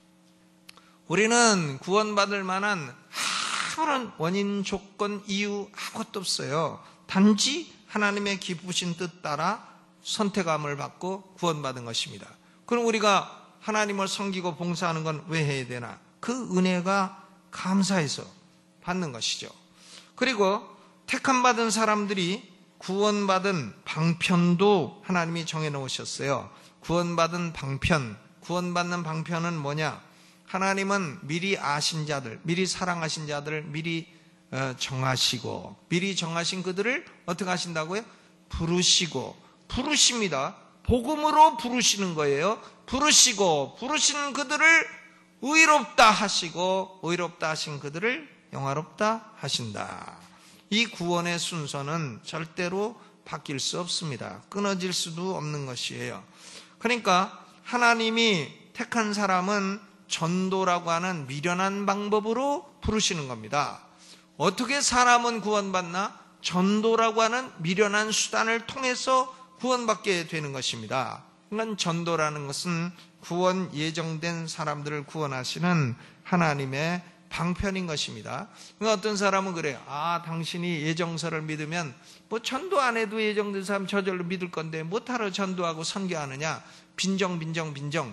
우리는 구원받을 만한 아무런 원인, 조건, 이유 아무것도 없어요. 단지 하나님의 기쁘신 뜻 따라 선택함을 받고 구원받은 것입니다. 그럼 우리가 하나님을 섬기고 봉사하는 건 왜 해야 되나? 그 은혜가 감사해서 받는 것이죠. 그리고 택함받은 사람들이 구원받은 방편도 하나님이 정해놓으셨어요. 구원받은 방편, 구원받는 방편은 뭐냐? 하나님은 미리 아신 자들, 미리 사랑하신 자들을 미리 정하시고, 미리 정하신 그들을 어떻게 하신다고요? 부르시고, 부르십니다. 복음으로 부르시는 거예요. 부르시고, 부르시는 그들을 의롭다 하시고, 의롭다 하신 그들을 영화롭다 하신다. 이 구원의 순서는 절대로 바뀔 수 없습니다. 끊어질 수도 없는 것이에요. 그러니까 하나님이 택한 사람은 전도라고 하는 미련한 방법으로 부르시는 겁니다. 어떻게 사람은 구원받나? 전도라고 하는 미련한 수단을 통해서 구원받게 되는 것입니다. 그러니까 전도라는 것은 구원 예정된 사람들을 구원하시는 하나님의 방편인 것입니다. 그러니까 어떤 사람은 그래요. 아, 당신이 예정서를 믿으면 뭐 전도 안 해도 예정된 사람 저절로 믿을 건데 못하러 전도하고 선교하느냐? 빈정 빈정 빈정.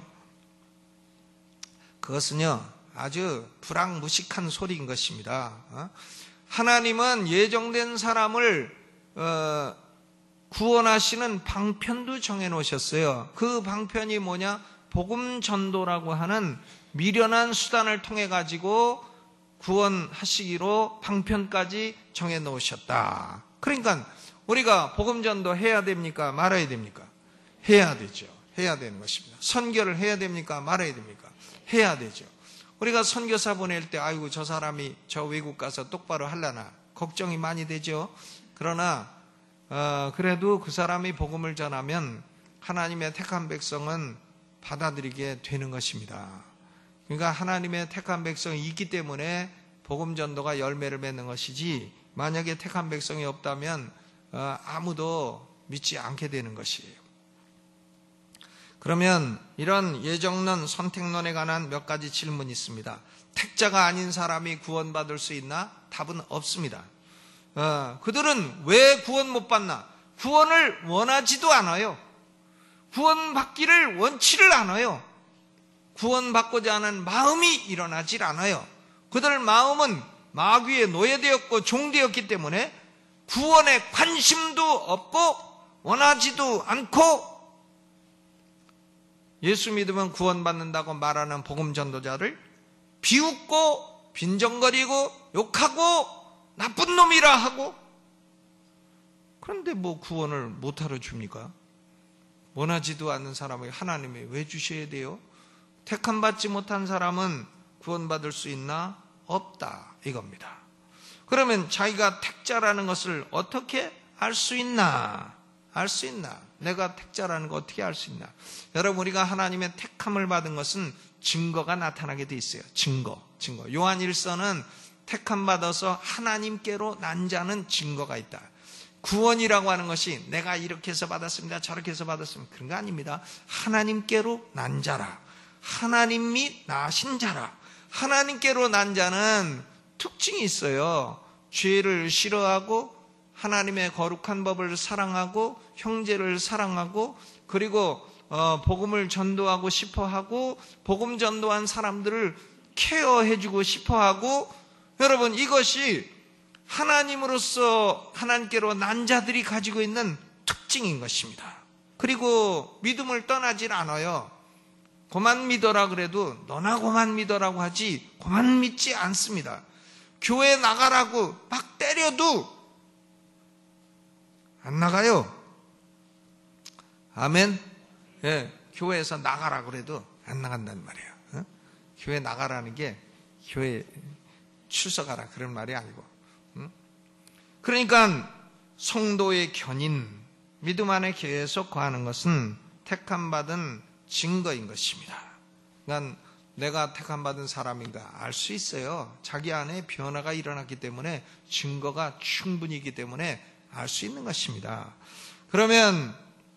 그것은요 아주 불황무식한 소리인 것입니다. 하나님은 예정된 사람을 어, 구원하시는 방편도 정해놓으셨어요. 그 방편이 뭐냐? 복음 전도라고 하는 미련한 수단을 통해 가지고 구원하시기로 방편까지 정해놓으셨다. 그러니까 우리가 복음 전도 해야 됩니까? 말아야 됩니까? 해야 되죠. 해야 되는 것입니다. 선교를 해야 됩니까? 말아야 됩니까? 해야 되죠. 우리가 선교사 보낼 때 아이고 저 사람이 저 외국 가서 똑바로 하려나 걱정이 많이 되죠. 그러나 어, 그래도 그 사람이 복음을 전하면 하나님의 택한 백성은 받아들이게 되는 것입니다. 그러니까 하나님의 택한 백성이 있기 때문에 복음 전도가 열매를 맺는 것이지, 만약에 택한 백성이 없다면 어, 아무도 믿지 않게 되는 것이에요. 그러면 이런 예정론, 선택론에 관한 몇 가지 질문이 있습니다. 택자가 아닌 사람이 구원받을 수 있나? 답은 없습니다. 어, 그들은 왜 구원 못 받나? 구원을 원하지도 않아요. 구원받기를 원치를 않아요. 구원받고자 하는 마음이 일어나질 않아요. 그들 마음은 마귀에 노예되었고 종되었기 때문에 구원에 관심도 없고 원하지도 않고, 예수 믿으면 구원받는다고 말하는 복음 전도자를 비웃고 빈정거리고 욕하고 나쁜 놈이라 하고, 그런데 뭐 구원을 못하러 줍니까? 원하지도 않는 사람에게 하나님이 왜 주셔야 돼요? 택함 받지 못한 사람은 구원받을 수 있나? 없다, 이겁니다. 그러면 자기가 택자라는 것을 어떻게 알 수 있나? 알 수 있나? 내가 택자라는 거 어떻게 알 수 있나? 여러분, 우리가 하나님의 택함을 받은 것은 증거가 나타나게 돼 있어요. 증거, 증거. 요한 일서는 택함 받아서 하나님께로 난 자는 증거가 있다. 구원이라고 하는 것이 내가 이렇게 해서 받았습니다, 저렇게 해서 받았습니다, 그런 거 아닙니다. 하나님께로 난 자라. 하나님이 나신 자라. 하나님께로 난 자는 특징이 있어요. 죄를 싫어하고 하나님의 거룩한 법을 사랑하고 형제를 사랑하고, 그리고 어, 복음을 전도하고 싶어하고 복음 전도한 사람들을 케어해주고 싶어하고, 여러분, 이것이 하나님으로서 하나님께로 난 자들이 가지고 있는 특징인 것입니다. 그리고 믿음을 떠나질 않아요. 그만 믿어라 그래도 너나 그만 믿어라고 하지 그만 믿지 않습니다. 교회 나가라고 막 때려도 안 나가요. 아멘. 예, 교회에서 나가라 그래도 안 나간단 말이에요. 어? 교회 나가라는 게 교회 출석하라 그런 말이 아니고. 응? 그러니까 성도의 견인, 믿음 안에 계속 거하는 것은 택함받은 증거인 것입니다. 그러니까 내가 택함받은 사람인가 알 수 있어요. 자기 안에 변화가 일어났기 때문에 증거가 충분히 있기 때문에 알 수 있는 것입니다. 그러면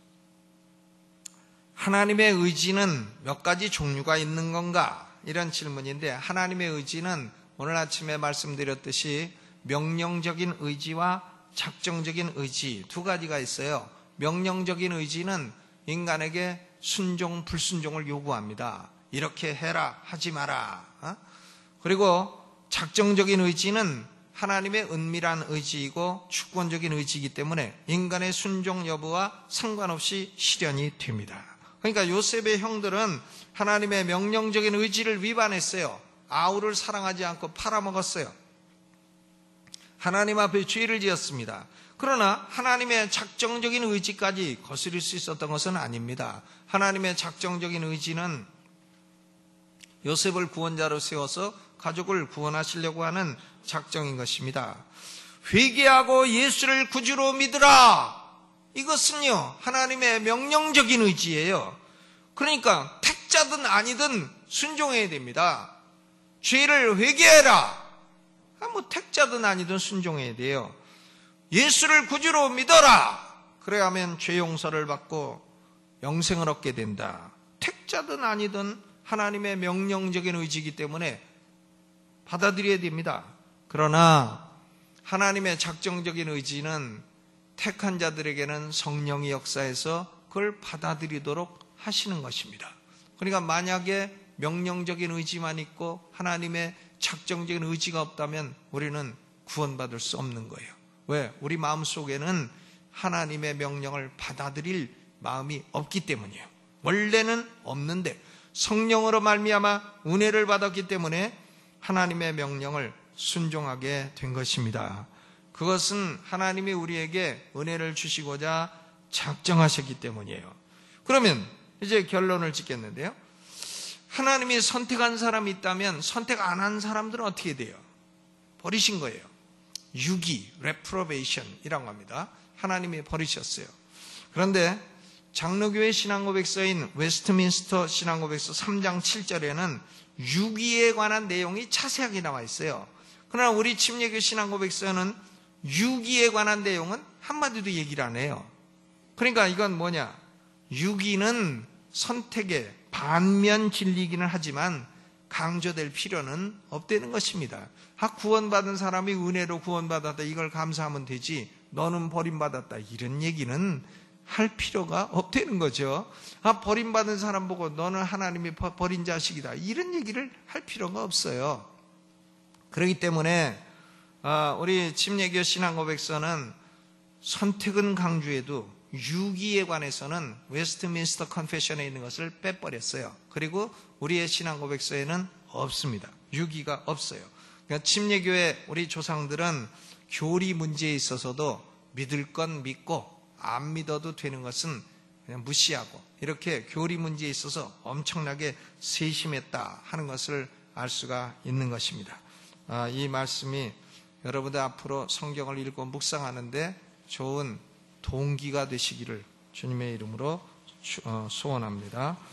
하나님의 의지는 몇 가지 종류가 있는 건가? 이런 질문인데, 하나님의 의지는 오늘 아침에 말씀드렸듯이 명령적인 의지와 작정적인 의지 두 가지가 있어요. 명령적인 의지는 인간에게 순종, 불순종을 요구합니다. 이렇게 해라, 하지 마라. 어? 그리고 작정적인 의지는 하나님의 은밀한 의지이고 주권적인 의지이기 때문에 인간의 순종 여부와 상관없이 실현이 됩니다. 그러니까 요셉의 형들은 하나님의 명령적인 의지를 위반했어요. 아우를 사랑하지 않고 팔아먹었어요. 하나님 앞에 죄를 지었습니다. 그러나 하나님의 작정적인 의지까지 거스릴 수 있었던 것은 아닙니다. 하나님의 작정적인 의지는 요셉을 구원자로 세워서 가족을 구원하시려고 하는 작정인 것입니다. 회개하고 예수를 구주로 믿으라. 이것은요, 하나님의 명령적인 의지예요. 그러니까 택자든 아니든 순종해야 됩니다. 죄를 회개해라. 아, 뭐 택자든 아니든 순종해야 돼요. 예수를 구주로 믿어라. 그래야 하면 죄 용서를 받고 영생을 얻게 된다. 택자든 아니든 하나님의 명령적인 의지이기 때문에 받아들여야 됩니다. 그러나 하나님의 작정적인 의지는 택한 자들에게는 성령이 역사해서 그걸 받아들이도록 하시는 것입니다. 그러니까 만약에 명령적인 의지만 있고 하나님의 작정적인 의지가 없다면 우리는 구원받을 수 없는 거예요. 왜? 우리 마음속에는 하나님의 명령을 받아들일 마음이 없기 때문이에요. 원래는 없는데 성령으로 말미암아 은혜를 받았기 때문에 하나님의 명령을 순종하게 된 것입니다. 그것은 하나님이 우리에게 은혜를 주시고자 작정하셨기 때문이에요. 그러면 이제 결론을 짓겠는데요. 하나님이 선택한 사람이 있다면 선택 안 한 사람들은 어떻게 돼요? 버리신 거예요. 유기, reprobation이라고 합니다. 하나님이 버리셨어요. 그런데 장로교회 신앙고백서인 웨스트민스터 신앙고백서 삼 장 칠 절에는 유기에 관한 내용이 자세하게 나와 있어요. 그러나 우리 침례교 신앙고백서는 유기에 관한 내용은 한마디도 얘기를 안 해요. 그러니까 이건 뭐냐? 유기는 선택의 반면 진리이기는 하지만 강조될 필요는 없다는 것입니다. 아, 구원받은 사람이 은혜로 구원받았다, 이걸 감사하면 되지, 너는 버림받았다, 이런 얘기는 할 필요가 없다는 거죠. 아, 버림받은 사람 보고 너는 하나님이 버린 자식이다, 이런 얘기를 할 필요가 없어요. 그렇기 때문에 우리 침례교 신앙고백서는 선택은 강조해도 유기에 관해서는 웨스트민스터 컨페션에 있는 것을 빼버렸어요. 그리고 우리의 신앙고백서에는 없습니다. 유기가 없어요. 그러니까 침례교회 우리 조상들은 교리 문제에 있어서도 믿을 건 믿고 안 믿어도 되는 것은 그냥 무시하고 이렇게 교리 문제에 있어서 엄청나게 세심했다 하는 것을 알 수가 있는 것입니다. 아, 이 말씀이 여러분들 앞으로 성경을 읽고 묵상하는데 좋은 동기가 되시기를 주님의 이름으로 소원합니다.